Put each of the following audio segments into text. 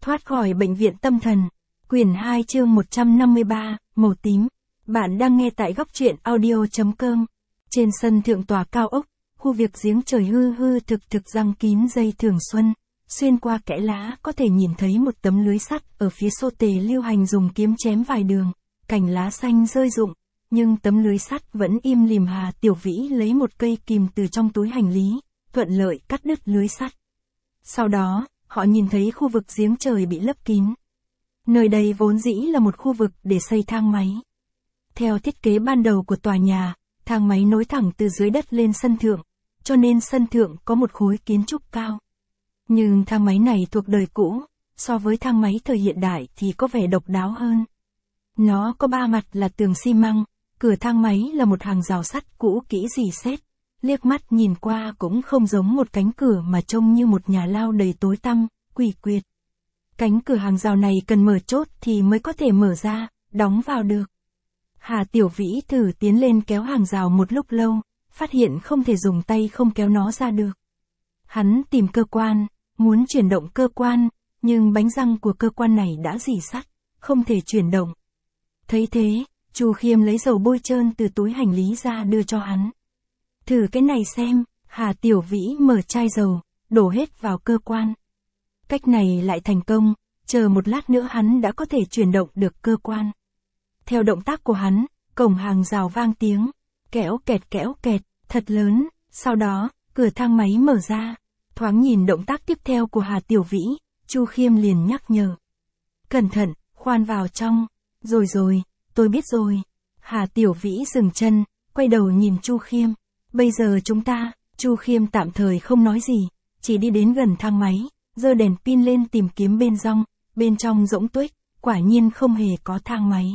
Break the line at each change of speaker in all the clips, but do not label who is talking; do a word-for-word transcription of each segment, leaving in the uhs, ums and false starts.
Thoát khỏi bệnh viện tâm thần. Quyển hai chương một trăm năm mươi ba, màu tím. Bạn đang nghe tại góc truyện audio.com. Trên sân thượng tòa cao ốc, khu vực giếng trời hư hư thực thực răng kín dây thường xuân. Xuyên qua kẽ lá có thể nhìn thấy một tấm lưới sắt ở phía sau. Tề Lưu Hành dùng kiếm chém vài đường, cành lá xanh rơi rụng, nhưng tấm lưới sắt vẫn im lìm. Hà Tiểu Vĩ lấy một cây kìm từ trong túi hành lý, thuận lợi cắt đứt lưới sắt. Sau đó, họ nhìn thấy khu vực giếng trời bị lấp kín. Nơi đây vốn dĩ là một khu vực để xây thang máy. Theo thiết kế ban đầu của tòa nhà, thang máy nối thẳng từ dưới đất lên sân thượng, cho nên sân thượng có một khối kiến trúc cao. Nhưng thang máy này thuộc đời cũ, so với thang máy thời hiện đại thì có vẻ độc đáo hơn. Nó có ba mặt là tường xi măng, cửa thang máy là một hàng rào sắt cũ kỹ rỉ sét, liếc mắt nhìn qua cũng không giống một cánh cửa mà trông như một nhà lao đầy tối tăm, quỷ quyệt. Cánh cửa hàng rào này cần mở chốt thì mới có thể mở ra, đóng vào được. Hà Tiểu Vĩ thử tiến lên kéo hàng rào một lúc lâu, phát hiện không thể dùng tay không kéo nó ra được. Hắn tìm cơ quan, muốn chuyển động cơ quan, nhưng bánh răng của cơ quan này đã rỉ sắt, không thể chuyển động. Thấy thế, Chu Khiêm lấy dầu bôi trơn từ túi hành lý ra đưa cho hắn. Thử cái này xem. Hà Tiểu Vĩ mở chai dầu, đổ hết vào cơ quan. Cách này lại thành công, chờ một lát nữa hắn đã có thể chuyển động được cơ quan. Theo động tác của hắn, cổng hàng rào vang tiếng, kéo kẹt kéo kẹt, thật lớn, sau đó, cửa thang máy mở ra. Thoáng nhìn động tác tiếp theo của Hà Tiểu Vĩ, Chu Khiêm liền nhắc nhở. Cẩn thận, khoan vào trong. Rồi rồi, tôi biết rồi. Hà Tiểu Vĩ dừng chân, quay đầu nhìn Chu Khiêm. Bây giờ chúng ta, Chu Khiêm tạm thời không nói gì, chỉ đi đến gần thang máy, giơ đèn pin lên tìm kiếm bên trong, bên trong rỗng tuếch, quả nhiên không hề có thang máy.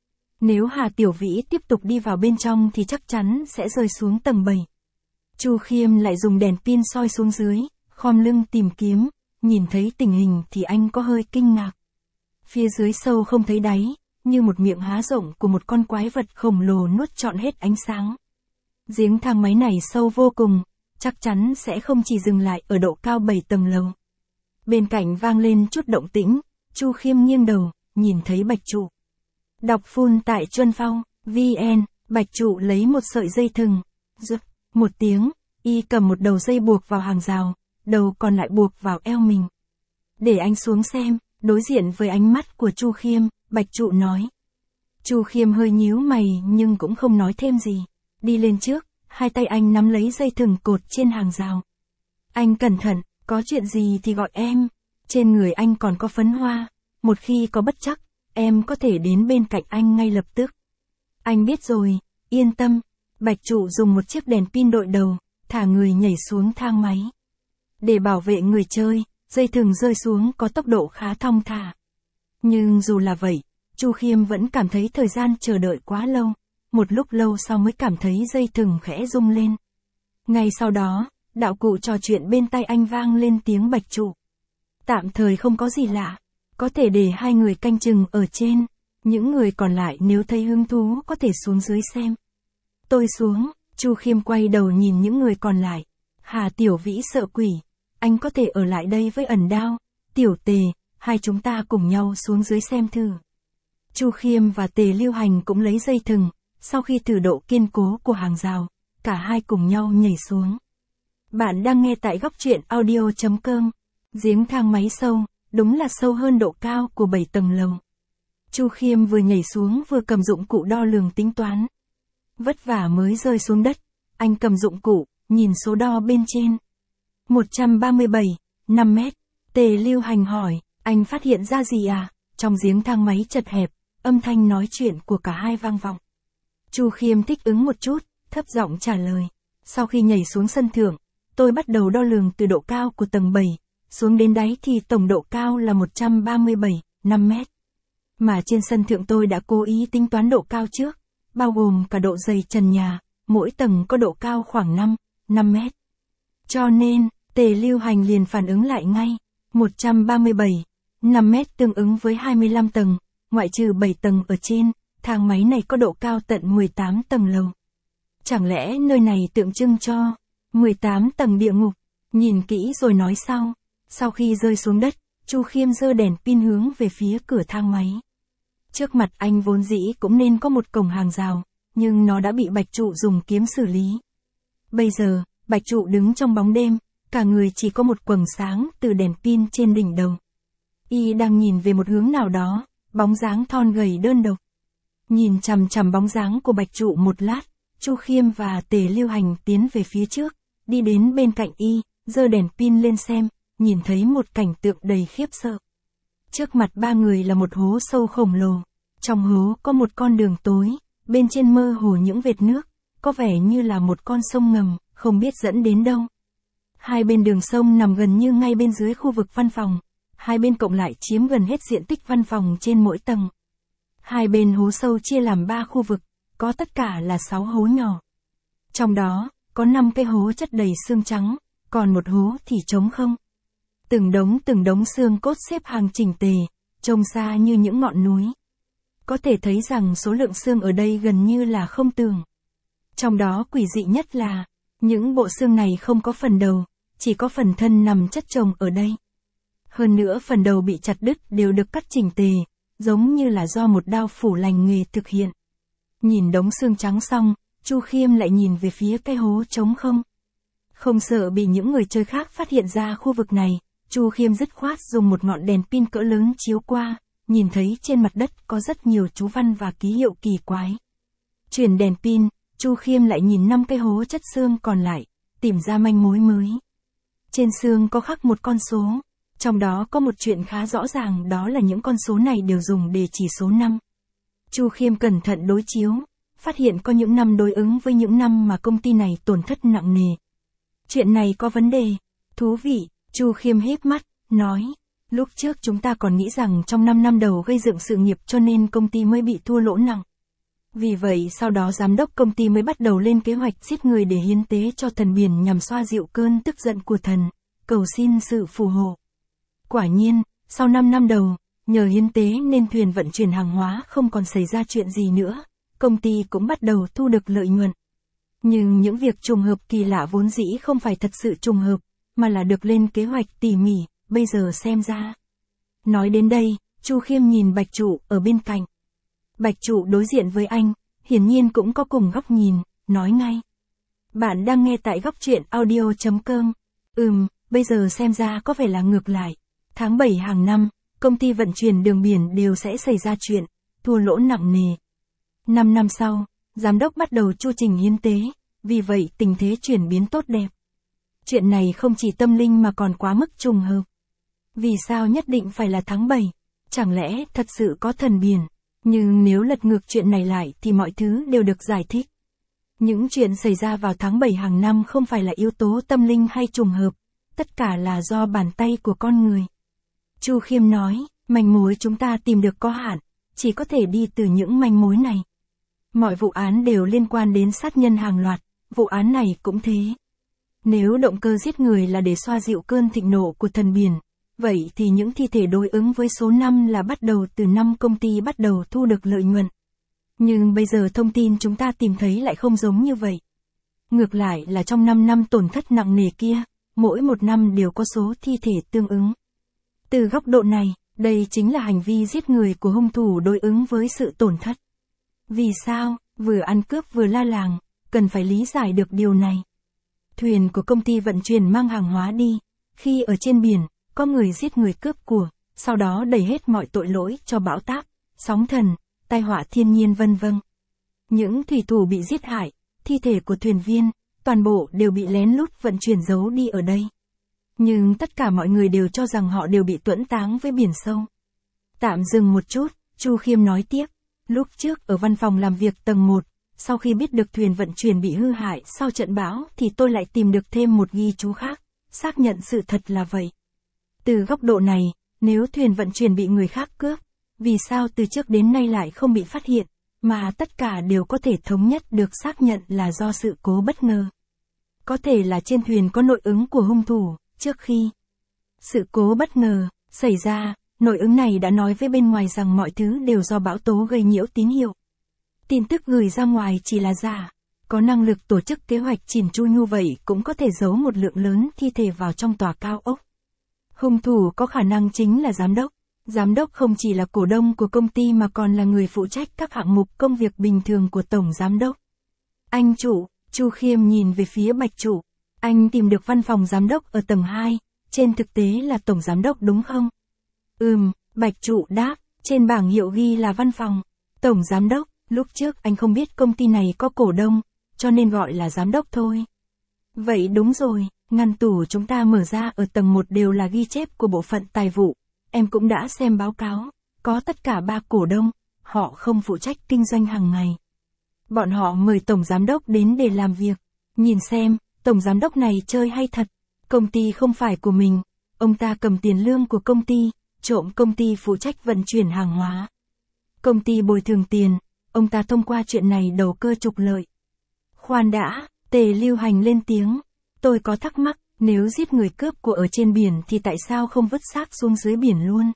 Nếu Hà Tiểu Vĩ tiếp tục đi vào bên trong thì chắc chắn sẽ rơi xuống tầng bảy. Chu Khiêm lại dùng đèn pin soi xuống dưới, khom lưng tìm kiếm, nhìn thấy tình hình thì anh có hơi kinh ngạc. Phía dưới sâu không thấy đáy, như một miệng há rộng của một con quái vật khổng lồ nuốt trọn hết ánh sáng. Giếng thang máy này sâu vô cùng, chắc chắn sẽ không chỉ dừng lại ở độ cao bảy tầng lầu. Bên cạnh vang lên chút động tĩnh, Chu Khiêm nghiêng đầu, nhìn thấy Bạch Trụ. Đọc full tại Chuân Phong, vn, Bạch Trụ lấy một sợi dây thừng, rực, một tiếng, y cầm một đầu dây buộc vào hàng rào, đầu còn lại buộc vào eo mình. Để anh xuống xem. Đối diện với ánh mắt của Chu Khiêm, Bạch Trụ nói. Chu Khiêm hơi nhíu mày nhưng cũng không nói thêm gì. Đi lên trước, hai tay anh nắm lấy dây thừng cột trên hàng rào. Anh cẩn thận, có chuyện gì thì gọi em. Trên người anh còn có phấn hoa, một khi có bất trắc, em có thể đến bên cạnh anh ngay lập tức. Anh biết rồi, yên tâm. Bạch Trụ dùng một chiếc đèn pin đội đầu, thả người nhảy xuống thang máy. Để bảo vệ người chơi, dây thừng rơi xuống có tốc độ khá thong thả. Nhưng dù là vậy, Chu Khiêm vẫn cảm thấy thời gian chờ đợi quá lâu. Một lúc lâu sau mới cảm thấy dây thừng khẽ rung lên. Ngay sau đó, đạo cụ trò chuyện bên tai anh vang lên tiếng Bạch Trụ. Tạm thời không có gì lạ, có thể để hai người canh chừng ở trên. Những người còn lại nếu thấy hứng thú có thể xuống dưới xem. Tôi xuống. Chu Khiêm quay đầu nhìn những người còn lại. Hà Tiểu Vĩ sợ quỷ. Anh có thể ở lại đây với Ẩn Đao, Tiểu Tề, hai chúng ta cùng nhau xuống dưới xem thử. Chu Khiêm và Tề Lưu Hành cũng lấy dây thừng, sau khi thử độ kiên cố của hàng rào, cả hai cùng nhau nhảy xuống. Bạn đang nghe tại góc truyện audio.com. Giếng thang máy sâu, đúng là sâu hơn độ cao của bảy tầng lầu. Chu Khiêm vừa nhảy xuống vừa cầm dụng cụ đo lường tính toán. Vất vả mới rơi xuống đất, anh cầm dụng cụ, nhìn số đo bên trên. một trăm ba mươi bảy, năm mét. Tề Lưu Hành hỏi, anh phát hiện ra gì à? Trong giếng thang máy chật hẹp, âm thanh nói chuyện của cả hai vang vọng. Chu Khiêm thích ứng một chút, thấp giọng trả lời. Sau khi nhảy xuống sân thượng, tôi bắt đầu đo lường từ độ cao của tầng bảy, xuống đến đáy thì tổng độ cao là một trăm ba mươi bảy, năm mét. Mà trên sân thượng tôi đã cố ý tính toán độ cao trước, bao gồm cả độ dày trần nhà, mỗi tầng có độ cao khoảng năm, năm mét. Cho nên, Tề Lưu Hành liền phản ứng lại ngay, một trăm ba mươi bảy, năm mét tương ứng với hai mươi lăm tầng, ngoại trừ bảy tầng ở trên, thang máy này có độ cao tận mười tám tầng lầu. Chẳng lẽ nơi này tượng trưng cho mười tám tầng địa ngục? Nhìn kỹ rồi nói sau. Sau khi rơi xuống đất, Chu Khiêm giơ đèn pin hướng về phía cửa thang máy. Trước mặt anh vốn dĩ cũng nên có một cổng hàng rào, nhưng nó đã bị Bạch Trụ dùng kiếm xử lý. Bây giờ, Bạch Trụ đứng trong bóng đêm, cả người chỉ có một quầng sáng từ đèn pin trên đỉnh đầu. Y đang nhìn về một hướng nào đó, bóng dáng thon gầy đơn độc. Nhìn chằm chằm bóng dáng của Bạch Trụ một lát, Chu Khiêm và Tề Lưu Hành tiến về phía trước, đi đến bên cạnh Y, giơ đèn pin lên xem, nhìn thấy một cảnh tượng đầy khiếp sợ. Trước mặt ba người là một hố sâu khổng lồ, trong hố có một con đường tối, bên trên mơ hồ những vệt nước, có vẻ như là một con sông ngầm, không biết dẫn đến đâu. Hai bên đường sông nằm gần như ngay bên dưới khu vực văn phòng, hai bên cộng lại chiếm gần hết diện tích văn phòng trên mỗi tầng. Hai bên hố sâu chia làm ba khu vực, có tất cả là sáu hố nhỏ. Trong đó, có năm cái hố chất đầy xương trắng, còn một hố thì trống không. Từng đống từng đống xương cốt xếp hàng chỉnh tề, trông xa như những ngọn núi. Có thể thấy rằng số lượng xương ở đây gần như là không tưởng. Trong đó quỷ dị nhất là, những bộ xương này không có phần đầu, chỉ có phần thân nằm chất chồng ở đây. Hơn nữa phần đầu bị chặt đứt đều được cắt chỉnh tề, giống như là do một đao phủ lành nghề thực hiện. Nhìn đống xương trắng xong, Chu Khiêm lại nhìn về phía cái hố trống không. Không sợ bị những người chơi khác phát hiện ra khu vực này, Chu Khiêm dứt khoát dùng một ngọn đèn pin cỡ lớn chiếu qua, nhìn thấy trên mặt đất có rất nhiều chú văn và ký hiệu kỳ quái. Chuyển đèn pin, Chu Khiêm lại nhìn năm cái hố chất xương còn lại, tìm ra manh mối mới. Trên xương có khắc một con số, trong đó có một chuyện khá rõ ràng, đó là những con số này đều dùng để chỉ số năm. Chu Khiêm cẩn thận đối chiếu, phát hiện có những năm đối ứng với những năm mà công ty này tổn thất nặng nề. Chuyện này có vấn đề. Thú vị, Chu Khiêm híp mắt, nói. Lúc trước chúng ta còn nghĩ rằng trong năm năm đầu gây dựng sự nghiệp cho nên công ty mới bị thua lỗ nặng. Vì vậy sau đó giám đốc công ty mới bắt đầu lên kế hoạch giết người để hiến tế cho thần biển nhằm xoa dịu cơn tức giận của thần, cầu xin sự phù hộ. Quả nhiên, sau năm năm đầu, nhờ hiến tế nên thuyền vận chuyển hàng hóa không còn xảy ra chuyện gì nữa, công ty cũng bắt đầu thu được lợi nhuận. Nhưng những việc trùng hợp kỳ lạ vốn dĩ không phải thật sự trùng hợp, mà là được lên kế hoạch tỉ mỉ, bây giờ xem ra. Nói đến đây, Chu Khiêm nhìn Bạch Trụ ở bên cạnh. Bạch Trụ đối diện với anh, hiển nhiên cũng có cùng góc nhìn, nói ngay. Bạn đang nghe tại góc truyện audio chấm com. Ừm, bây giờ xem ra có vẻ là ngược lại. Tháng bảy hàng năm, công ty vận chuyển đường biển đều sẽ xảy ra chuyện, thua lỗ nặng nề. Năm năm sau, giám đốc bắt đầu chu trình hiến tế, vì vậy tình thế chuyển biến tốt đẹp. Chuyện này không chỉ tâm linh mà còn quá mức trùng hợp. Vì sao nhất định phải là tháng bảy? Chẳng lẽ thật sự có thần biển? Nhưng nếu lật ngược chuyện này lại thì mọi thứ đều được giải thích. Những chuyện xảy ra vào tháng bảy hàng năm không phải là yếu tố tâm linh hay trùng hợp, tất cả là do bàn tay của con người. Chu Khiêm nói, manh mối chúng ta tìm được có hạn, chỉ có thể đi từ những manh mối này. Mọi vụ án đều liên quan đến sát nhân hàng loạt, vụ án này cũng thế. Nếu động cơ giết người là để xoa dịu cơn thịnh nộ của thần biển, vậy thì những thi thể đối ứng với số năm là bắt đầu từ năm công ty bắt đầu thu được lợi nhuận. Nhưng bây giờ thông tin chúng ta tìm thấy lại không giống như vậy. Ngược lại là trong năm năm tổn thất nặng nề kia, mỗi một năm đều có số thi thể tương ứng. Từ góc độ này, đây chính là hành vi giết người của hung thủ đối ứng với sự tổn thất. Vì sao, vừa ăn cướp vừa la làng, cần phải lý giải được điều này. Thuyền của công ty vận chuyển mang hàng hóa đi, khi ở trên biển, có người giết người cướp của, sau đó đẩy hết mọi tội lỗi cho bão táp, sóng thần, tai họa thiên nhiên vân vân. Những thủy thủ bị giết hại, thi thể của thuyền viên, toàn bộ đều bị lén lút vận chuyển giấu đi ở đây. Nhưng tất cả mọi người đều cho rằng họ đều bị tuẫn táng với biển sâu. Tạm dừng một chút, Chu Khiêm nói tiếp, lúc trước ở văn phòng làm việc tầng một, sau khi biết được thuyền vận chuyển bị hư hại sau trận bão thì tôi lại tìm được thêm một ghi chú khác, xác nhận sự thật là vậy. Từ góc độ này, nếu thuyền vận chuyển bị người khác cướp, vì sao từ trước đến nay lại không bị phát hiện, mà tất cả đều có thể thống nhất được xác nhận là do sự cố bất ngờ. Có thể là trên thuyền có nội ứng của hung thủ, trước khi sự cố bất ngờ xảy ra, nội ứng này đã nói với bên ngoài rằng mọi thứ đều do bão tố gây nhiễu tín hiệu. Tin tức gửi ra ngoài chỉ là giả, có năng lực tổ chức kế hoạch chỉn chu như vậy cũng có thể giấu một lượng lớn thi thể vào trong tòa cao ốc. Hung thủ có khả năng chính là giám đốc. Giám đốc không chỉ là cổ đông của công ty mà còn là người phụ trách các hạng mục công việc bình thường của tổng giám đốc. Anh chủ, Chu Khiêm nhìn về phía Bạch Trụ. Anh tìm được văn phòng giám đốc ở tầng hai, trên thực tế là tổng giám đốc đúng không? Ừm, Bạch Trụ đáp, trên bảng hiệu ghi là văn phòng. Tổng giám đốc, lúc trước anh không biết công ty này có cổ đông, cho nên gọi là giám đốc thôi. Vậy đúng rồi, ngăn tủ chúng ta mở ra ở tầng một đều là ghi chép của bộ phận tài vụ. Em cũng đã xem báo cáo, có tất cả ba cổ đông, họ không phụ trách kinh doanh hàng ngày. Bọn họ mời tổng giám đốc đến để làm việc. Nhìn xem, tổng giám đốc này chơi hay thật. Công ty không phải của mình, ông ta cầm tiền lương của công ty, trộm công ty phụ trách vận chuyển hàng hóa. Công ty bồi thường tiền, ông ta thông qua chuyện này đầu cơ trục lợi. Khoan đã, Tề Lưu Hành lên tiếng. Tôi có thắc mắc, nếu giết người cướp của ở trên biển thì tại sao không vứt xác xuống dưới biển luôn?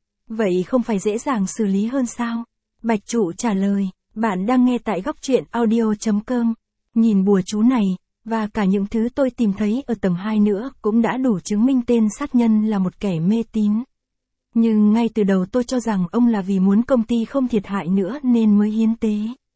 Vậy không phải dễ dàng xử lý hơn sao? Bạch Trụ trả lời, bạn đang nghe tại góc truyện audio chấm com. Nhìn bùa chú này, và cả những thứ tôi tìm thấy ở tầng hai nữa cũng đã đủ chứng minh tên sát nhân là một kẻ mê tín. Nhưng ngay từ đầu tôi cho rằng ông là vì muốn công ty không thiệt hại nữa nên mới hiến tế.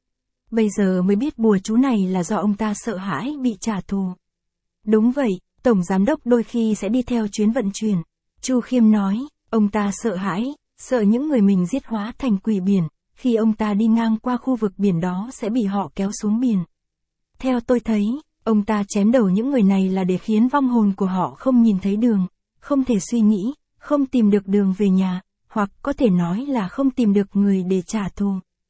Bây giờ mới biết bùa chú này là do ông ta sợ hãi bị trả thù. Đúng vậy, tổng giám đốc đôi khi sẽ đi theo chuyến vận chuyển. Chu Khiêm nói, ông ta sợ hãi, sợ những người mình giết hóa thành quỷ biển, khi ông ta đi ngang qua khu vực biển đó sẽ bị họ kéo xuống biển. Theo tôi thấy, ông ta chém đầu những người này là để khiến vong hồn của họ không nhìn thấy đường, không thể suy nghĩ, không tìm được đường về nhà, hoặc có thể nói là không tìm được người để trả thù.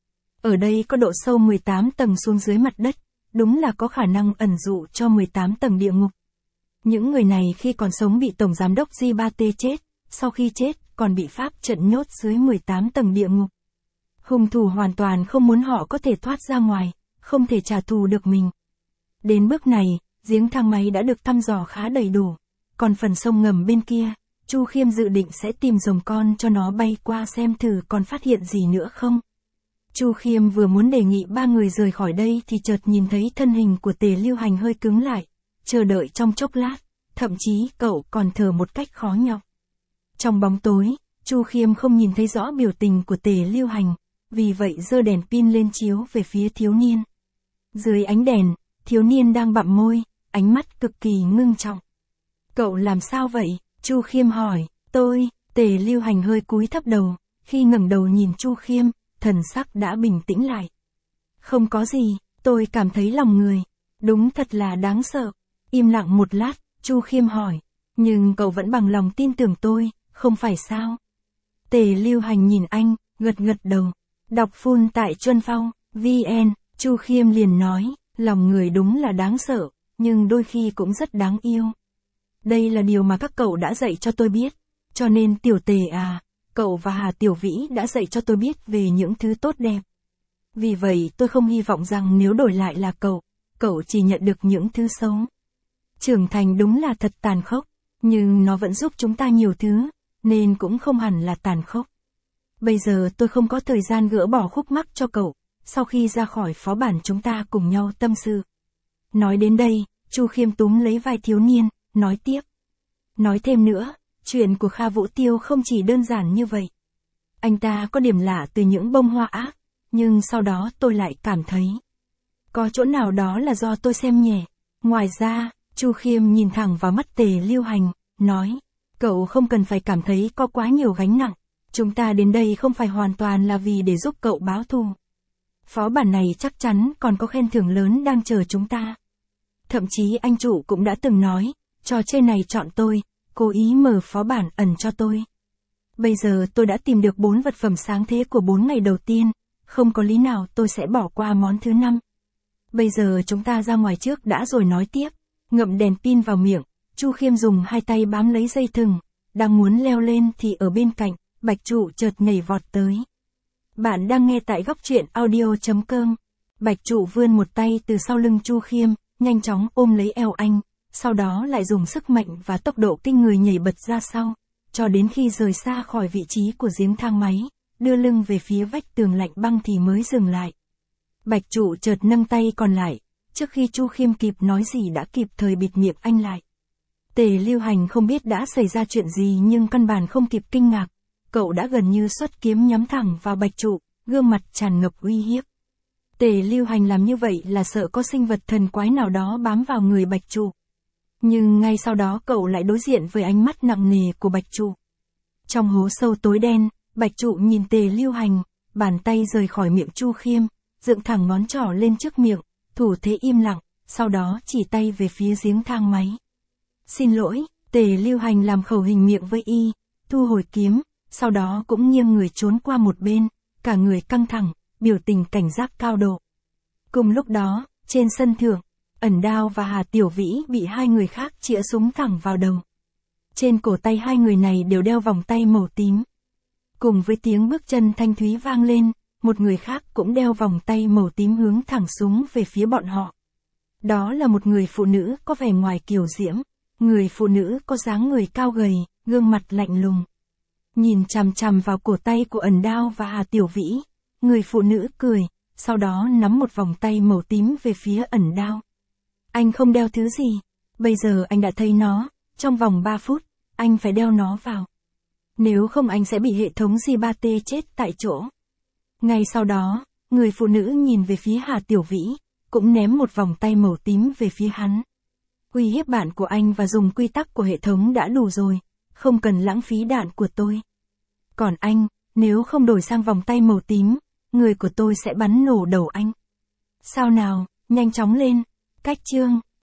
Ở đây có độ sâu mười tám tầng xuống dưới mặt đất, đúng là có khả năng ẩn dụ cho mười tám tầng địa ngục. Những người này khi còn sống bị tổng giám đốc G ba T chết, sau khi chết còn bị pháp trận nhốt dưới mười tám tầng địa ngục. Hung thủ hoàn toàn không muốn họ có thể thoát ra ngoài, không thể trả thù được mình. Đến bước này, giếng thang máy đã được thăm dò khá đầy đủ, còn phần sông ngầm bên kia, Chu Khiêm dự định sẽ tìm rồng con cho nó bay qua xem thử còn phát hiện gì nữa không. Chu Khiêm vừa muốn đề nghị ba người rời khỏi đây thì chợt nhìn thấy thân hình của Tề Lưu Hành hơi cứng lại, chờ đợi trong chốc lát, thậm chí cậu còn thở một cách khó nhọc. Trong bóng tối, Chu Khiêm không nhìn thấy rõ biểu tình của Tề Lưu Hành, vì vậy giơ đèn pin lên chiếu về phía thiếu niên. Dưới ánh đèn, thiếu niên đang bặm môi, ánh mắt cực kỳ ngưng trọng. Cậu làm sao vậy? Chu Khiêm hỏi. Tôi, Tề Lưu Hành hơi cúi thấp đầu, khi ngẩng đầu nhìn Chu Khiêm, thần sắc đã bình tĩnh lại. Không có gì, tôi cảm thấy lòng người, đúng thật là đáng sợ. Im lặng một lát, Chu Khiêm hỏi, nhưng cậu vẫn bằng lòng tin tưởng tôi, không phải sao? Tề Lưu Hành nhìn anh, gật gật đầu. Đọc full tại Chuân Phong, vn, Chu Khiêm liền nói, lòng người đúng là đáng sợ, nhưng đôi khi cũng rất đáng yêu. Đây là điều mà các cậu đã dạy cho tôi biết, cho nên Tiểu Tề à, cậu và Hà Tiểu Vĩ đã dạy cho tôi biết về những thứ tốt đẹp. Vì vậy tôi không hy vọng rằng nếu đổi lại là cậu, cậu chỉ nhận được những thứ xấu. Trưởng thành đúng là thật tàn khốc, nhưng nó vẫn giúp chúng ta nhiều thứ, nên cũng không hẳn là tàn khốc. Bây giờ tôi không có thời gian gỡ bỏ khúc mắc cho cậu, sau khi ra khỏi phó bản chúng ta cùng nhau tâm sự. Nói đến đây, Chu Khiêm túm lấy vai thiếu niên, nói tiếp. Nói thêm nữa, chuyện của Kha Vũ Tiêu không chỉ đơn giản như vậy. Anh ta có điểm lạ từ những bông hoa ác, nhưng sau đó tôi lại cảm thấy có chỗ nào đó là do tôi xem nhẹ. Ngoài ra, Chu Khiêm nhìn thẳng vào mắt Tề Lưu Hành, nói, cậu không cần phải cảm thấy có quá nhiều gánh nặng. Chúng ta đến đây không phải hoàn toàn là vì để giúp cậu báo thù. Phó bản này chắc chắn còn có khen thưởng lớn đang chờ chúng ta. Thậm chí anh chủ cũng đã từng nói, trò chơi này chọn tôi, cố ý mở phó bản ẩn cho tôi. Bây giờ tôi đã tìm được bốn vật phẩm sáng thế của bốn ngày đầu tiên, không có lý nào tôi sẽ bỏ qua món thứ năm. Bây giờ chúng ta ra ngoài trước đã rồi nói tiếp. Ngậm đèn pin vào miệng, Chu Khiêm dùng hai tay bám lấy dây thừng, đang muốn leo lên thì ở bên cạnh, Bạch Trụ chợt nhảy vọt tới. Bạn đang nghe tại góc truyện audio chấm com. Bạch Trụ vươn một tay từ sau lưng Chu Khiêm, nhanh chóng ôm lấy eo anh, sau đó lại dùng sức mạnh và tốc độ kinh người nhảy bật ra sau, cho đến khi rời xa khỏi vị trí của giếng thang máy, đưa lưng về phía vách tường lạnh băng thì mới dừng lại. Bạch Trụ chợt nâng tay còn lại, trước khi Chu Khiêm kịp nói gì đã kịp thời bịt miệng anh lại. Tề Lưu Hành không biết đã xảy ra chuyện gì nhưng căn bản không kịp kinh ngạc. Cậu đã gần như xuất kiếm nhắm thẳng vào Bạch Trụ, gương mặt tràn ngập uy hiếp. Tề Lưu Hành làm như vậy là sợ có sinh vật thần quái nào đó bám vào người Bạch Trụ. Nhưng ngay sau đó cậu lại đối diện với ánh mắt nặng nề của Bạch Trụ. Trong hố sâu tối đen, Bạch Trụ nhìn Tề Lưu Hành, bàn tay rời khỏi miệng Chu Khiêm, dựng thẳng ngón trỏ lên trước miệng, thủ thế im lặng, sau đó chỉ tay về phía giếng thang máy. Xin lỗi, Tề Lưu Hành làm khẩu hình miệng với y, thu hồi kiếm, sau đó cũng nghiêng người trốn qua một bên, cả người căng thẳng, biểu tình cảnh giác cao độ. Cùng lúc đó, trên sân thượng, Ẩn Đao và Hà Tiểu Vĩ bị hai người khác chĩa súng thẳng vào đầu. Trên cổ tay hai người này đều đeo vòng tay màu tím. Cùng với tiếng bước chân thanh thúy vang lên, một người khác cũng đeo vòng tay màu tím hướng thẳng súng về phía bọn họ. Đó là một người phụ nữ có vẻ ngoài kiều diễm, người phụ nữ có dáng người cao gầy, gương mặt lạnh lùng. Nhìn chằm chằm vào cổ tay của Ẩn Đao và Hà Tiểu Vĩ, người phụ nữ cười, sau đó nắm một vòng tay màu tím về phía Ẩn Đao. Anh không đeo thứ gì, bây giờ anh đã thấy nó, trong vòng ba phút, anh phải đeo nó vào. Nếu không anh sẽ bị hệ thống G ba T chết tại chỗ. Ngay sau đó, người phụ nữ nhìn về phía Hà Tiểu Vĩ, cũng ném một vòng tay màu tím về phía hắn. Uy hiếp bạn của anh và dùng quy tắc của hệ thống đã đủ rồi, không cần lãng phí đạn của tôi. Còn anh, nếu không đổi sang vòng tay màu tím, người của tôi sẽ bắn nổ đầu anh. Sao nào, nhanh chóng lên, cách chương.